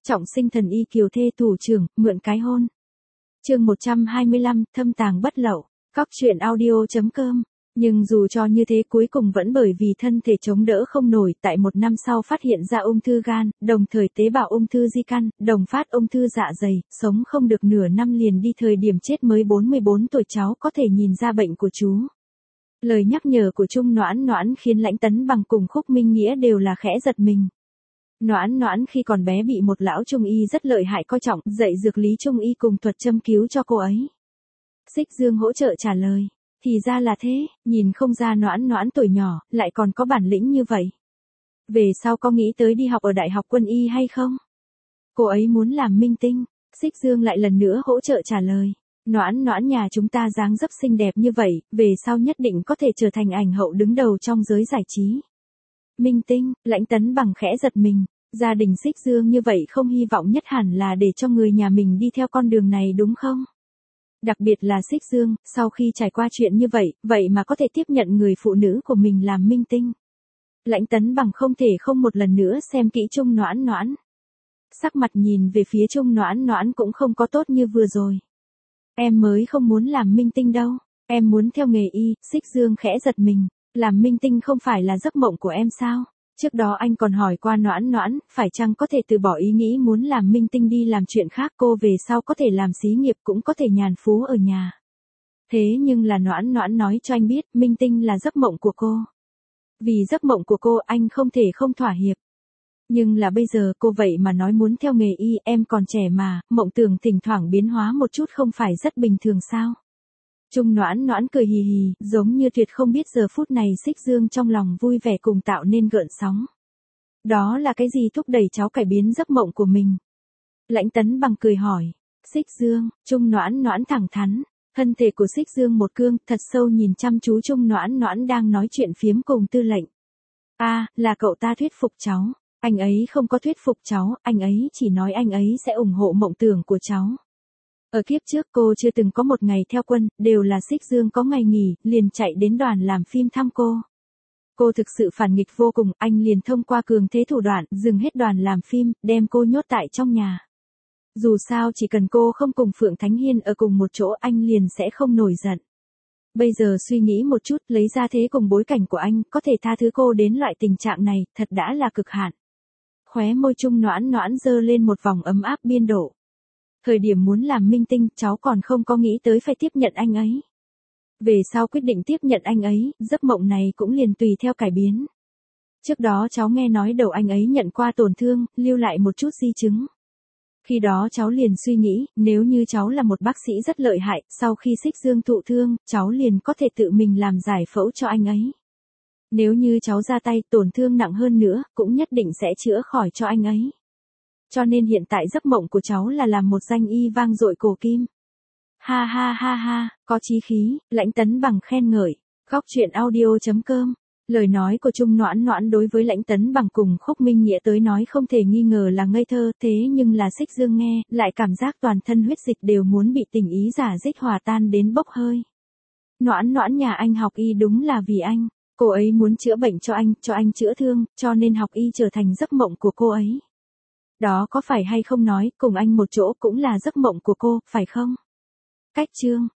Trọng sinh thần y kiều thê thủ trưởng, mượn cái hôn. Chương 125, thâm tàng bất lậu. Cóc truyện audio.com. Nhưng dù cho như thế cuối cùng vẫn bởi vì thân thể chống đỡ không nổi, tại 1 năm sau phát hiện ra ung thư gan, đồng thời tế bào ung thư di căn, đồng phát ung thư dạ dày, sống không được nửa năm liền đi, thời điểm chết mới 44 tuổi. Cháu có thể nhìn ra bệnh của chú. Lời nhắc nhở của Trung Noãn Noãn khiến Lãnh Tấn Bằng cùng Khúc Minh Nghĩa đều là khẽ giật mình. Noãn Noãn khi còn bé bị một lão trung y rất lợi hại coi trọng, dạy dược lý trung y cùng thuật châm cứu cho cô ấy. Xích Dương hỗ trợ trả lời. Thì ra là thế, nhìn không ra Noãn Noãn tuổi nhỏ, lại còn có bản lĩnh như vậy. Về sau có nghĩ tới đi học ở Đại học Quân y hay không? Cô ấy muốn làm minh tinh. Xích Dương lại lần nữa hỗ trợ trả lời. Noãn Noãn nhà chúng ta dáng dấp xinh đẹp như vậy, về sau nhất định có thể trở thành ảnh hậu đứng đầu trong giới giải trí. Minh tinh, Lãnh Tấn Bằng khẽ giật mình. Gia đình Xích Dương như vậy không hy vọng nhất hẳn là để cho người nhà mình đi theo con đường này đúng không? Đặc biệt là Xích Dương, sau khi trải qua chuyện như vậy mà có thể tiếp nhận người phụ nữ của mình làm minh tinh. Lãnh Tấn Bằng không thể không một lần nữa xem kỹ Trung Noãn Noãn. Sắc mặt nhìn về phía Trung Noãn Noãn cũng không có tốt như vừa rồi. Em mới không muốn làm minh tinh đâu, em muốn theo nghề y. Xích Dương khẽ giật mình. Làm minh tinh không phải là giấc mộng của em sao? Trước đó anh còn hỏi qua Noãn Noãn, phải chăng có thể từ bỏ ý nghĩ muốn làm minh tinh đi làm chuyện khác, cô về sau có thể làm xí nghiệp cũng có thể nhàn phú ở nhà. Thế nhưng là Noãn Noãn nói cho anh biết, minh tinh là giấc mộng của cô. Vì giấc mộng của cô anh không thể không thỏa hiệp. Nhưng là bây giờ cô vậy mà nói muốn theo nghề y, em còn trẻ mà, mộng tưởng thỉnh thoảng biến hóa một chút không phải rất bình thường sao? Trung Noãn Noãn cười hì hì, giống như tuyệt không biết giờ phút này Xích Dương trong lòng vui vẻ cùng tạo nên gợn sóng. Đó là cái gì thúc đẩy cháu cải biến giấc mộng của mình? Lãnh Tấn Bằng cười hỏi. Xích Dương, Trung Noãn Noãn thẳng thắn. Thân thể của Xích Dương một cương, thật sâu nhìn chăm chú Trung Noãn Noãn đang nói chuyện phiếm cùng Tư lệnh. Là cậu ta thuyết phục cháu. Anh ấy không có thuyết phục cháu, anh ấy chỉ nói anh ấy sẽ ủng hộ mộng tưởng của cháu. Ở kiếp trước cô chưa từng có một ngày theo quân, đều là Xích Dương có ngày nghỉ, liền chạy đến đoàn làm phim thăm cô. Cô thực sự phản nghịch vô cùng, anh liền thông qua cường thế thủ đoạn, dừng hết đoàn làm phim, đem cô nhốt tại trong nhà. Dù sao chỉ cần cô không cùng Phượng Thánh Hiên ở cùng một chỗ anh liền sẽ không nổi giận. Bây giờ suy nghĩ một chút, lấy ra thế cùng bối cảnh của anh, có thể tha thứ cô đến loại tình trạng này, thật đã là cực hạn. Khóe môi Trung Noãn Noãn giơ lên một vòng ấm áp biên độ. Thời điểm muốn làm minh tinh, cháu còn không có nghĩ tới phải tiếp nhận anh ấy. Về sau quyết định tiếp nhận anh ấy, giấc mộng này cũng liền tùy theo cải biến. Trước đó cháu nghe nói đầu anh ấy nhận qua tổn thương, lưu lại một chút di chứng. Khi đó cháu liền suy nghĩ, nếu như cháu là một bác sĩ rất lợi hại, sau khi Xích Dương thụ thương, cháu liền có thể tự mình làm giải phẫu cho anh ấy. Nếu như cháu ra tay tổn thương nặng hơn nữa, cũng nhất định sẽ chữa khỏi cho anh ấy. Cho nên hiện tại giấc mộng của cháu là làm một danh y vang dội cổ kim. Ha ha ha ha, có chí khí, Lãnh Tấn Bằng khen ngợi. Góc truyện audio.com. Lời nói của Trung Noãn Noãn đối với Lãnh Tấn Bằng cùng Khúc Minh Nghĩa tới nói không thể nghi ngờ là ngây thơ, thế nhưng là Xích Dương nghe, lại cảm giác toàn thân huyết dịch đều muốn bị tình ý giả dích hòa tan đến bốc hơi. Noãn Noãn nhà anh học y đúng là vì anh, cô ấy muốn chữa bệnh cho anh chữa thương, cho nên học y trở thành giấc mộng của cô ấy. Đó có phải hay không nói, cùng anh một chỗ cũng là giấc mộng của cô, phải không? Cách chương.